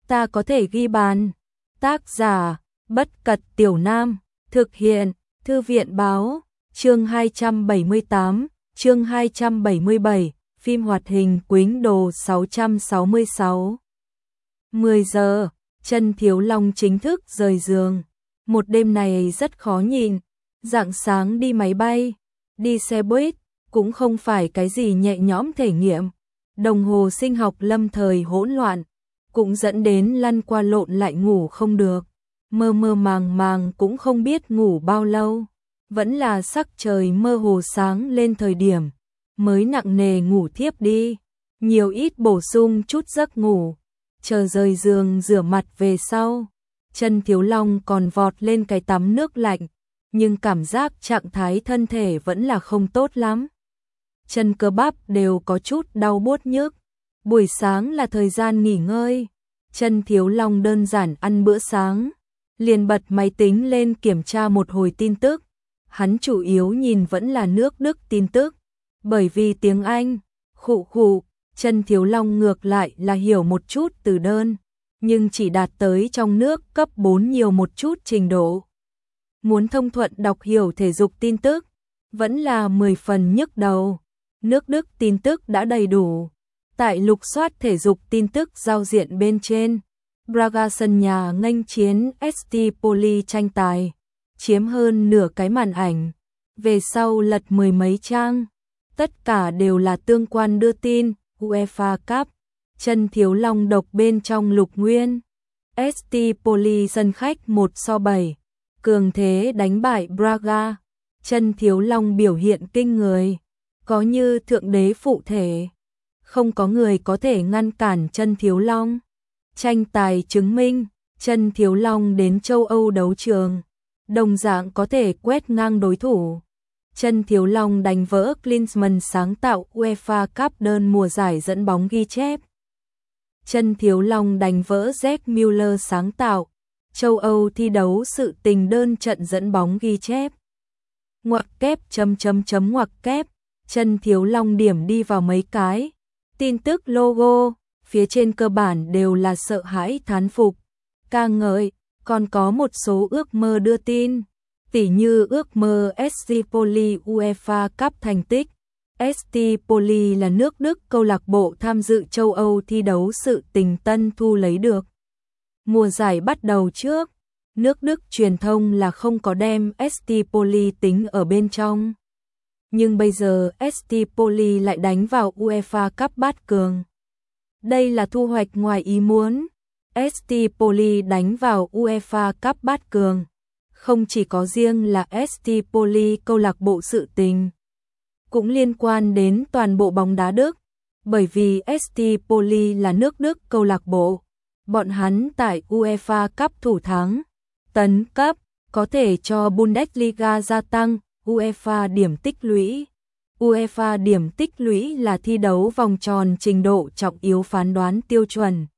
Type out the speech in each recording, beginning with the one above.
ta có thể ghi bàn. Tác giả, Bất Cật Tiểu Nam, thực hiện, Thư viện Báo, chương 278, chương 277, phim hoạt hình Quýnh Đồ 666. 10 giờ, Trần Thiếu Long chính thức rời giường. Một đêm này rất khó nhịn, rạng sáng đi máy bay, đi xe buýt, cũng không phải cái gì nhẹ nhõm thể nghiệm. Đồng hồ sinh học lâm thời hỗn loạn, cũng dẫn đến lăn qua lộn lại ngủ không được. Mơ mơ màng màng cũng không biết ngủ bao lâu. Vẫn là sắc trời mơ hồ sáng lên thời điểm, mới nặng nề ngủ thiếp đi. Nhiều ít bổ sung chút giấc ngủ, chờ rời giường rửa mặt về sau. Trần Thiếu Long còn vọt lên cái tắm nước lạnh, nhưng cảm giác trạng thái thân thể vẫn là không tốt lắm. Chân cơ bắp đều có chút đau buốt nhức. Buổi sáng là thời gian nghỉ ngơi. Trần Thiếu Long đơn giản ăn bữa sáng, liền bật máy tính lên kiểm tra một hồi tin tức. Hắn chủ yếu nhìn vẫn là nước Đức tin tức, bởi vì tiếng Anh, Trần Thiếu Long ngược lại là hiểu một chút từ đơn, nhưng chỉ đạt tới trong nước cấp 4 nhiều một chút trình độ. Muốn thông thuận đọc hiểu thể dục tin tức, vẫn là 10 phần nhức đầu. Nước Đức tin tức đã đầy đủ. Tại lục soát thể dục tin tức giao diện bên trên, Braga sân nhà nghênh chiến ST Poli tranh tài, chiếm hơn nửa cái màn ảnh. Về sau lật mười mấy trang, tất cả đều là tương quan đưa tin UEFA Cup. Trần Thiếu Long đọc bên trong lục nguyên. ST Poli sân khách 1-7, cường thế đánh bại Braga. Trần Thiếu Long biểu hiện kinh người, có như thượng đế phụ thể. Không có người có thể ngăn cản Trần Thiếu Long. Tranh tài chứng minh, Trần Thiếu Long đến châu Âu đấu trường, đồng dạng có thể quét ngang đối thủ. Trần Thiếu Long đánh vỡ Klinsmann sáng tạo UEFA Cup đơn mùa giải dẫn bóng ghi chép. Trần Thiếu Long đánh vỡ Jack Müller sáng tạo châu Âu thi đấu sự tình đơn trận dẫn bóng ghi chép. Ngoặc kép ngoặc kép, Trần Thiếu Long điểm đi vào mấy cái tin tức logo, phía trên cơ bản đều là sợ hãi thán phục, ca ngợi, còn có một số ước mơ đưa tin, tỉ như ước mơ ST Poli UEFA Cup thành tích. ST Poli là nước Đức câu lạc bộ tham dự châu Âu thi đấu sự tình tân thu lấy được. Mùa giải bắt đầu trước, nước Đức truyền thông là không có đem ST Poli tính ở bên trong. Nhưng bây giờ ST Poli lại đánh vào UEFA Cup bát cường. Đây là thu hoạch ngoài ý muốn. ST Poli đánh vào UEFA Cup bát cường. Không chỉ có riêng là ST Poli câu lạc bộ sự tình, cũng liên quan đến toàn bộ bóng đá Đức, bởi vì ST Poli là nước Đức câu lạc bộ. Bọn hắn tại UEFA Cup thủ thắng, tấn cấp, có thể cho Bundesliga gia tăng UEFA điểm tích lũy. UEFA điểm tích lũy là thi đấu vòng tròn trình độ trọng yếu phán đoán tiêu chuẩn.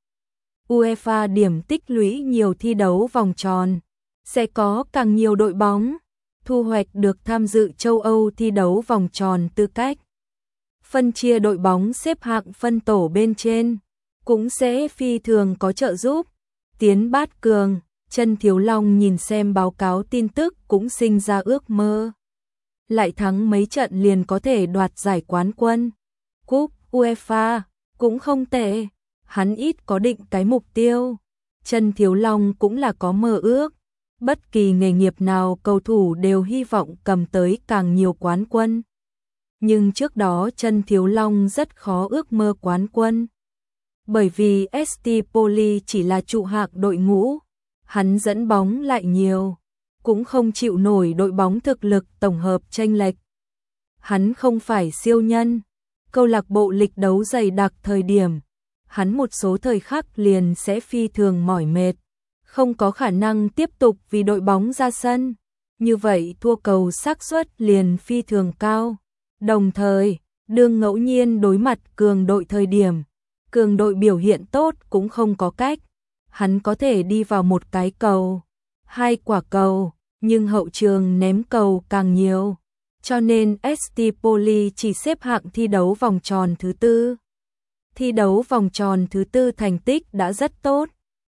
UEFA điểm tích lũy nhiều thi đấu vòng tròn, sẽ có càng nhiều đội bóng thu hoạch được tham dự châu Âu thi đấu vòng tròn tư cách. Phân chia đội bóng xếp hạng phân tổ bên trên cũng sẽ phi thường có trợ giúp. Tiến bát cường, Trần Thiếu Long nhìn xem báo cáo tin tức cũng sinh ra ước mơ. Lại thắng mấy trận liền có thể đoạt giải quán quân. Cúp UEFA cũng không tệ, hắn ít có định cái mục tiêu. Trần Thiếu Long cũng là có mơ ước. Bất kỳ nghề nghiệp nào cầu thủ đều hy vọng cầm tới càng nhiều quán quân. Nhưng trước đó Trần Thiếu Long rất khó ước mơ quán quân. Bởi vì ST Poli chỉ là trụ hạng đội ngũ, hắn dẫn bóng lại nhiều, cũng không chịu nổi đội bóng thực lực tổng hợp chênh lệch. Hắn không phải siêu nhân, câu lạc bộ lịch đấu dày đặc thời điểm, hắn một số thời khắc liền sẽ phi thường mỏi mệt, không có khả năng tiếp tục vì đội bóng ra sân, như vậy thua cầu xác suất liền phi thường cao. Đồng thời, đương ngẫu nhiên đối mặt cường đội thời điểm, cường đội biểu hiện tốt cũng không có cách, hắn có thể đi vào một cái cầu, hai quả cầu, nhưng hậu trường ném cầu càng nhiều, cho nên ST Poli chỉ xếp hạng thi đấu vòng tròn thứ tư. Thi đấu vòng tròn thứ tư thành tích đã rất tốt,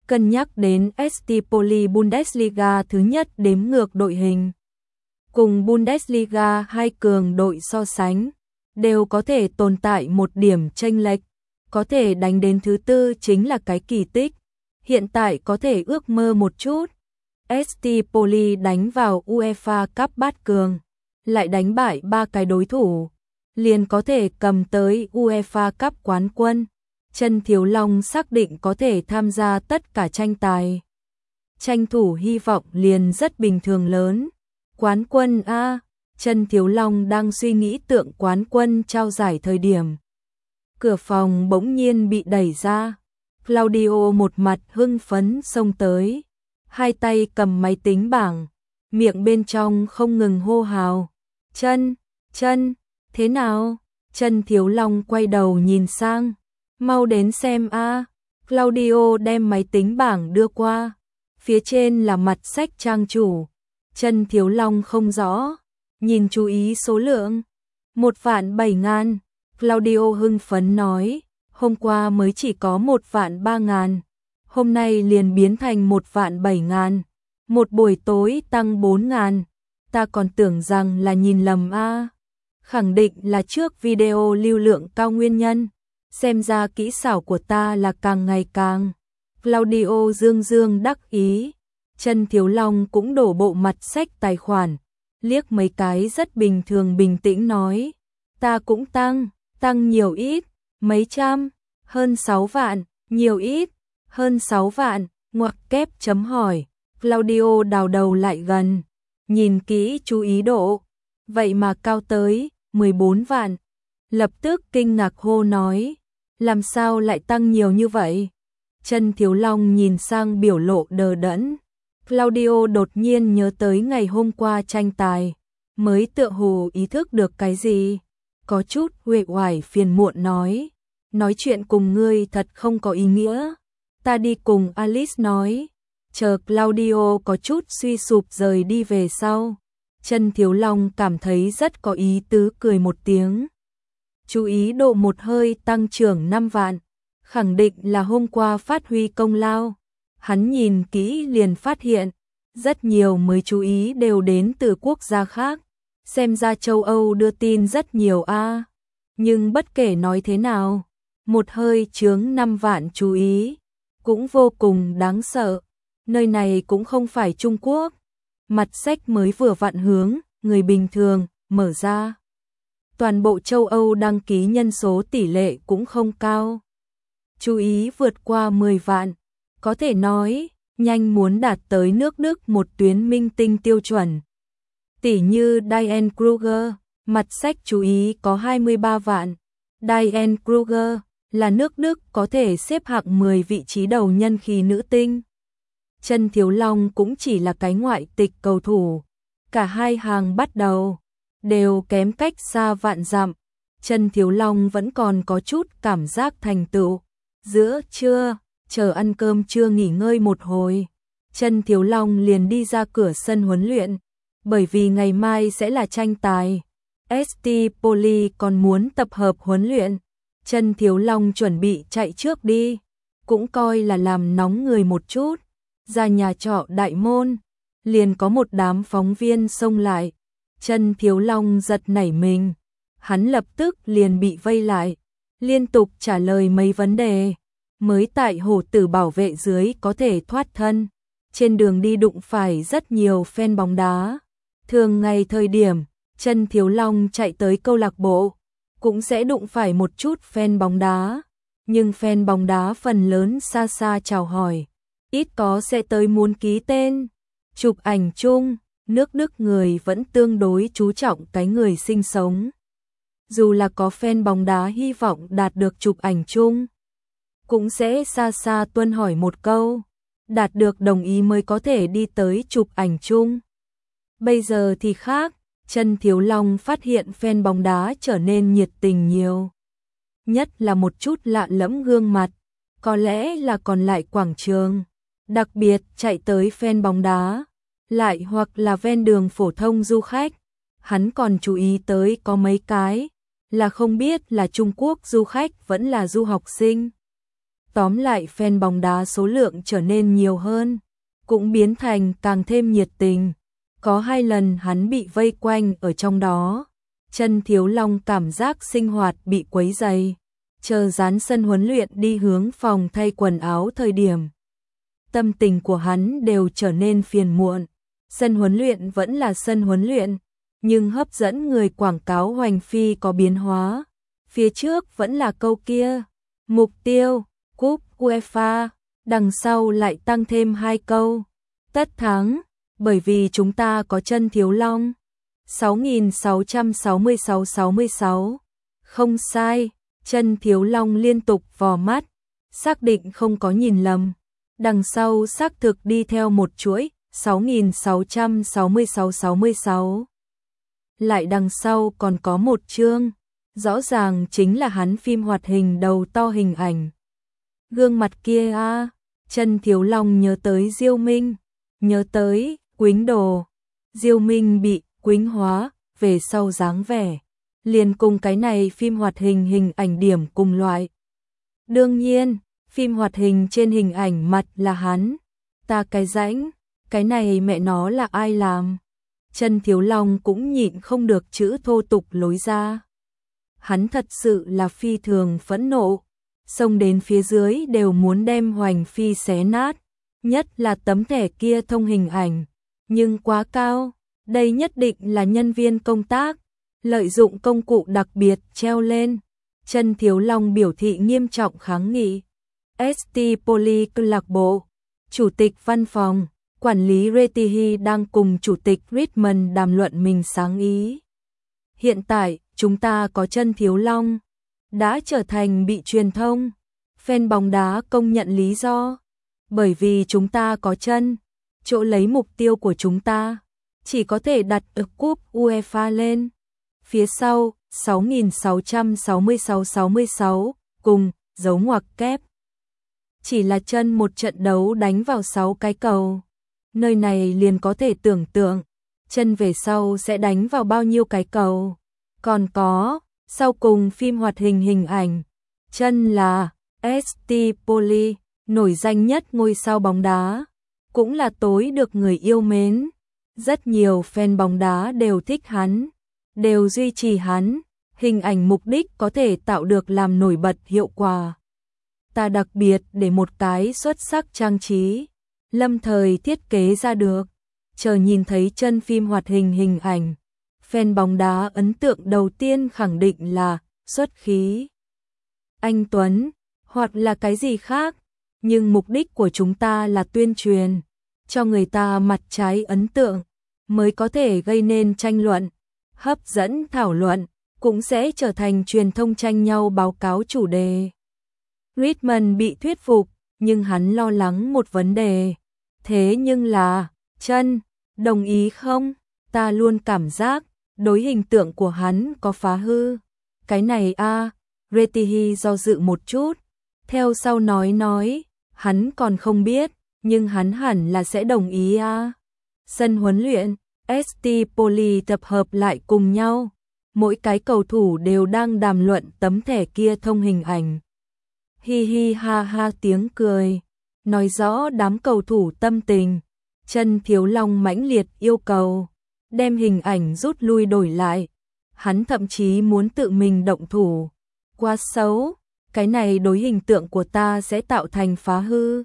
Cân nhắc đến St. Pauli Bundesliga thứ nhất đếm ngược đội hình. Cùng Bundesliga hai cường đội so sánh, đều có thể tồn tại một điểm chênh lệch, có thể đánh đến thứ tư chính là cái kỳ tích. Hiện tại có thể ước mơ một chút. St. Pauli đánh vào UEFA Cup bát cường, lại đánh bại 3 cái đối thủ, liền có thể cầm tới UEFA Cup quán quân. Chân Thiếu Long xác định có thể tham gia tất cả tranh tài. Tranh thủ hy vọng liền rất bình thường lớn. Quán quân a, Chân Thiếu Long đang suy nghĩ tượng quán quân trao giải thời điểm. Cửa phòng bỗng nhiên bị đẩy ra. Claudio một mặt hưng phấn xông tới, hai tay cầm máy tính bảng, miệng bên trong không ngừng hô hào. Chân, thế nào? Chân Thiếu Long quay đầu nhìn sang. Mau đến xem a. Claudio đem máy tính bảng đưa qua. Phía trên là mặt sách trang chủ. Chân Thiếu Long không rõ, nhìn chú ý số lượng. 1.007.000. Claudio hưng phấn nói, hôm qua mới chỉ có 1.003.000, hôm nay liền biến thành 1.007.000, một buổi tối tăng 4.000, ta còn tưởng rằng là nhìn lầm a. Khẳng định là trước video lưu lượng cao nguyên nhân, xem ra kỹ xảo của ta là càng ngày càng. Claudio dương đắc ý. Chân Thiếu Long cũng đổ bộ mặt sách tài khoản, liếc mấy cái rất bình thường bình tĩnh nói, ta cũng tăng nhiều ít, mấy trăm, hơn 6 vạn, nhiều ít, hơn 6 vạn, ngoặc kép chấm hỏi. Claudio đào đầu lại gần, nhìn kỹ chú ý độ, vậy mà cao tới 14 vạn. Lập tức kinh ngạc hô nói, làm sao lại tăng nhiều như vậy? Chân Thiếu Long nhìn sang biểu lộ đờ đẫn. Claudio đột nhiên nhớ tới ngày hôm qua tranh tài, mới tựa hồ ý thức được cái gì, có chút uể oải phiền muộn nói chuyện cùng ngươi thật không có ý nghĩa, ta đi cùng Alice nói. Chờ Claudio có chút suy sụp rời đi về sau, Chân Thiếu Long cảm thấy rất có ý tứ cười một tiếng. Chú ý độ một hơi tăng trưởng 5 vạn, khẳng định là hôm qua phát huy công lao. Hắn nhìn kỹ liền phát hiện, rất nhiều mới chú ý đều đến từ quốc gia khác, xem ra châu Âu đưa tin rất nhiều a. Nhưng bất kể nói thế nào, một hơi chướng 5 vạn chú ý, cũng vô cùng đáng sợ. Nơi này cũng không phải Trung Quốc. Mặt sách mới vừa vặn hướng người bình thường mở ra. Toàn bộ châu Âu đăng ký nhân số tỷ lệ cũng không cao. Chú ý vượt qua 10 vạn. Có thể nói, nhanh muốn đạt tới nước Đức một tuyến minh tinh tiêu chuẩn. Tỷ như Diane Kruger, mặt sách chú ý có 23 vạn. Diane Kruger là nước Đức có thể xếp hạng 10 vị trí đầu nhân khí nữ tinh. Chân Thiếu Long cũng chỉ là cái ngoại tịch cầu thủ. Cả hai hàng bắt đầu đều kém cách xa vạn dặm. Chân Thiếu Long vẫn còn có chút cảm giác thành tựu. Giữa trưa, chờ ăn cơm trưa nghỉ ngơi một hồi, Chân Thiếu Long liền đi ra cửa sân huấn luyện, bởi vì ngày mai sẽ là tranh tài. St. Pauli còn muốn tập hợp huấn luyện, Chân Thiếu Long chuẩn bị chạy trước đi, cũng coi là làm nóng người một chút. Ra nhà trọ đại môn, liền có một đám phóng viên xông lại. Chân Thiếu Long giật nảy mình, hắn lập tức liền bị vây lại, liên tục trả lời mấy vấn đề. Mới tại hổ tử bảo vệ dưới có thể thoát thân, trên đường đi đụng phải rất nhiều fan bóng đá. Thường ngày thời điểm, Chân Thiếu Long chạy tới câu lạc bộ, cũng sẽ đụng phải một chút fan bóng đá, nhưng fan bóng đá phần lớn xa xa chào hỏi, ít có sẽ tới muốn ký tên, chụp ảnh chung. Nước Đức người vẫn tương đối chú trọng cái người sinh sống. Dù là có fan bóng đá hy vọng đạt được chụp ảnh chung, cũng sẽ xa xa tuân hỏi một câu, đạt được đồng ý mới có thể đi tới chụp ảnh chung. Bây giờ thì khác, Chân Thiếu Long phát hiện fan bóng đá trở nên nhiệt tình nhiều. Nhất là một chút lạ lẫm gương mặt, có lẽ là còn lại quảng trường, đặc biệt chạy tới fan bóng đá, lại hoặc là ven đường phổ thông du khách. Hắn còn chú ý tới có mấy cái, là không biết là Trung Quốc du khách vẫn là du học sinh. Tóm lại fan bóng đá số lượng trở nên nhiều hơn, cũng biến thành càng thêm nhiệt tình. Có 2 lần hắn bị vây quanh ở trong đó. Chân Thiếu Long cảm giác sinh hoạt bị quấy rầy. Chờ dán sân huấn luyện đi hướng phòng thay quần áo thời điểm. Tâm tình của hắn đều trở nên phiền muộn. Sân huấn luyện vẫn là sân huấn luyện, nhưng hấp dẫn người quảng cáo hoành phi có biến hóa. Phía trước vẫn là câu kia, mục tiêu, cúp UEFA, đằng sau lại tăng thêm 2 câu. Tất thắng, bởi vì chúng ta có Chân Thiếu Long. 6666-66. Không sai, Chân Thiếu Long liên tục vò mắt, xác định không có nhìn lầm. Đằng sau xác thực đi theo một chuỗi, 6666-66. Lại đằng sau còn có một chương, rõ ràng chính là hắn phim hoạt hình đầu to hình ảnh. Gương mặt kia a, Chân Thiếu Long nhớ tới Diêu Minh, nhớ tới Quýnh Đồ. Diêu Minh bị quýnh hóa, về sau dáng vẻ, liền cùng cái này phim hoạt hình hình ảnh điểm cùng loại. Đương nhiên, phim hoạt hình trên hình ảnh mặt là hắn. Ta cái rãnh, cái này mẹ nó là ai làm? Chân Thiếu Long cũng nhịn không được chữ thô tục lối ra. Hắn thật sự là phi thường phẫn nộ, xông đến phía dưới đều muốn đem Hoành Phi xé nát, nhất là tấm thẻ kia thông hình ảnh, nhưng quá cao, đây nhất định là nhân viên công tác, lợi dụng công cụ đặc biệt treo lên. Chân Thiếu Long biểu thị nghiêm trọng kháng nghị. ST Poly câu lạc bộ, chủ tịch văn phòng, quản lý Retihi đang cùng chủ tịch Richmond đàm luận mình sáng ý. Hiện tại, chúng ta có Chân Thiếu Long, đã trở thành bị truyền thông, fan bóng đá công nhận lý do. Bởi vì chúng ta có chân, chỗ lấy mục tiêu của chúng ta, chỉ có thể đặt ở cúp UEFA lên. Phía sau, 6666-66, cùng, dấu ngoặc kép. Chỉ là chân một trận đấu đánh vào 6 cái cầu. Nơi này liền có thể tưởng tượng, chân về sau sẽ đánh vào bao nhiêu cái cầu. Còn có, sau cùng phim hoạt hình hình ảnh, chân là ST Poly, nổi danh nhất ngôi sao bóng đá, cũng là tối được người yêu mến. Rất nhiều fan bóng đá đều thích hắn, đều duy trì hắn, hình ảnh mục đích có thể tạo được làm nổi bật hiệu quả. Ta đặc biệt để một cái xuất sắc trang trí, lâm thời thiết kế ra được, chờ nhìn thấy chân phim hoạt hình hình ảnh. Fan bóng đá ấn tượng đầu tiên khẳng định là xuất khí, anh Tuấn, hoặc là cái gì khác, nhưng mục đích của chúng ta là tuyên truyền, cho người ta mặt trái ấn tượng, mới có thể gây nên tranh luận, hấp dẫn thảo luận, cũng sẽ trở thành truyền thông tranh nhau báo cáo chủ đề. Richmond bị thuyết phục, nhưng hắn lo lắng một vấn đề. Thế nhưng là, chân, đồng ý không? Ta luôn cảm giác, đối hình tượng của hắn có phá hư. Cái này a, Retihi do dự một chút, theo sau nói, hắn còn không biết, nhưng hắn hẳn là sẽ đồng ý a. Sân huấn luyện, ST Poly tập hợp lại cùng nhau, mỗi cái cầu thủ đều đang đàm luận tấm thẻ kia thông hình ảnh. Hi hi ha ha tiếng cười, nói rõ đám cầu thủ tâm tình. Chân Thiếu Long mãnh liệt yêu cầu, đem hình ảnh rút lui đổi lại. Hắn thậm chí muốn tự mình động thủ. Quá xấu, cái này đối hình tượng của ta sẽ tạo thành phá hư.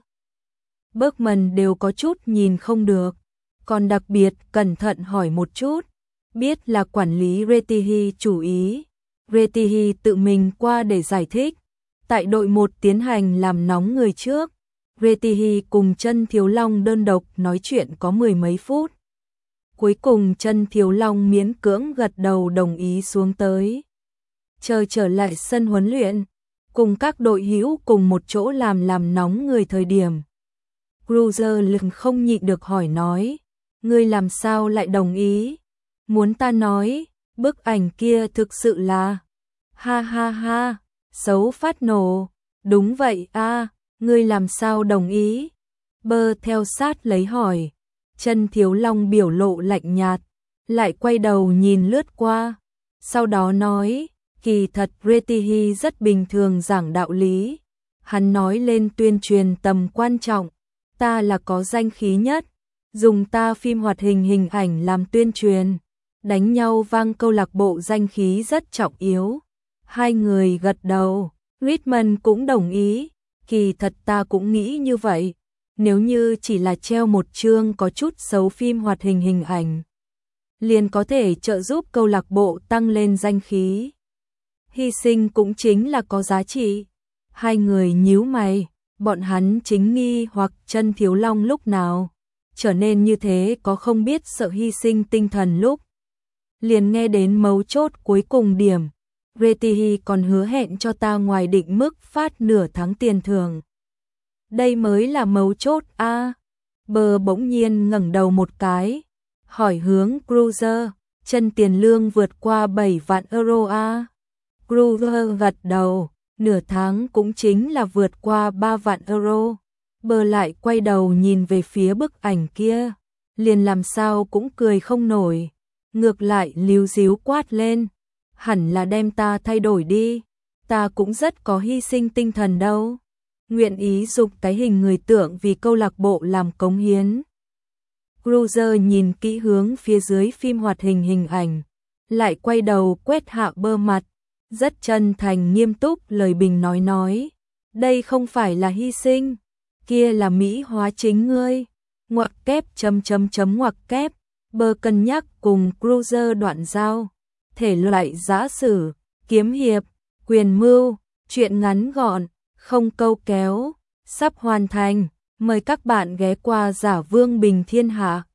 Bergman đều có chút nhìn không được, còn đặc biệt cẩn thận hỏi một chút, biết là quản lý Retihi chủ ý. Retihi tự mình qua để giải thích. Tại đội 1 tiến hành làm nóng người trước, Retihi cùng Chân Thiếu Long đơn độc nói chuyện có 10 mấy phút. Cuối cùng Chân Thiếu Long miễn cưỡng gật đầu đồng ý xuống tới. Chờ trở lại sân huấn luyện, cùng các đội hữu cùng một chỗ làm nóng người thời điểm. Cruiser lừng không nhịn được hỏi nói, ngươi làm sao lại đồng ý? Muốn ta nói, bức ảnh kia thực sự là... Ha ha ha, xấu phát nổ. Đúng vậy a, ngươi làm sao đồng ý? Bơ theo sát lấy hỏi. Chân Thiếu Long biểu lộ lạnh nhạt, lại quay đầu nhìn lướt qua. Sau đó nói, kỳ thật Retihi rất bình thường giảng đạo lý. Hắn nói lên tuyên truyền tầm quan trọng, ta là có danh khí nhất, dùng ta phim hoạt hình hình ảnh làm tuyên truyền, đánh nhau vang câu lạc bộ danh khí rất trọng yếu. Hai người gật đầu, Richmond cũng đồng ý, kỳ thật ta cũng nghĩ như vậy, nếu như chỉ là treo một chương có chút xấu phim hoạt hình hình ảnh, liền có thể trợ giúp câu lạc bộ tăng lên danh khí. Hy sinh cũng chính là có giá trị. Hai người nhíu mày, bọn hắn chính nghi hoặc Chân Thiếu Long lúc nào trở nên như thế, có không biết sợ hy sinh tinh thần lúc. Liền nghe đến mấu chốt cuối cùng điểm, Retihi còn hứa hẹn cho ta ngoài định mức phát nửa tháng tiền thưởng. Đây mới là mấu chốt a. Bờ bỗng nhiên ngẩng đầu một cái, hỏi hướng Cruiser, chân tiền lương vượt qua 7 vạn euro a. Cruiser gật đầu, nửa tháng cũng chính là vượt qua 3 vạn euro. Bờ lại quay đầu nhìn về phía bức ảnh kia, liền làm sao cũng cười không nổi, ngược lại líu díu quát lên, hẳn là đem ta thay đổi đi, ta cũng rất có hy sinh tinh thần đâu, nguyện ý dùng cái hình người tượng vì câu lạc bộ làm cống hiến. Cruiser nhìn kỹ hướng phía dưới phim hoạt hình hình ảnh, lại quay đầu quét hạ Bơ mặt, rất chân thành nghiêm túc lời bình nói, đây không phải là hy sinh, kia là mỹ hóa chính ngươi, ngoặc kép ngoặc kép. Bơ cân nhắc cùng Cruiser đoạn giao, thể loại giã sử, kiếm hiệp, quyền mưu, truyện ngắn gọn, không câu kéo, sắp hoàn thành, mời các bạn ghé qua Giả Vương Bình Thiên Hạ.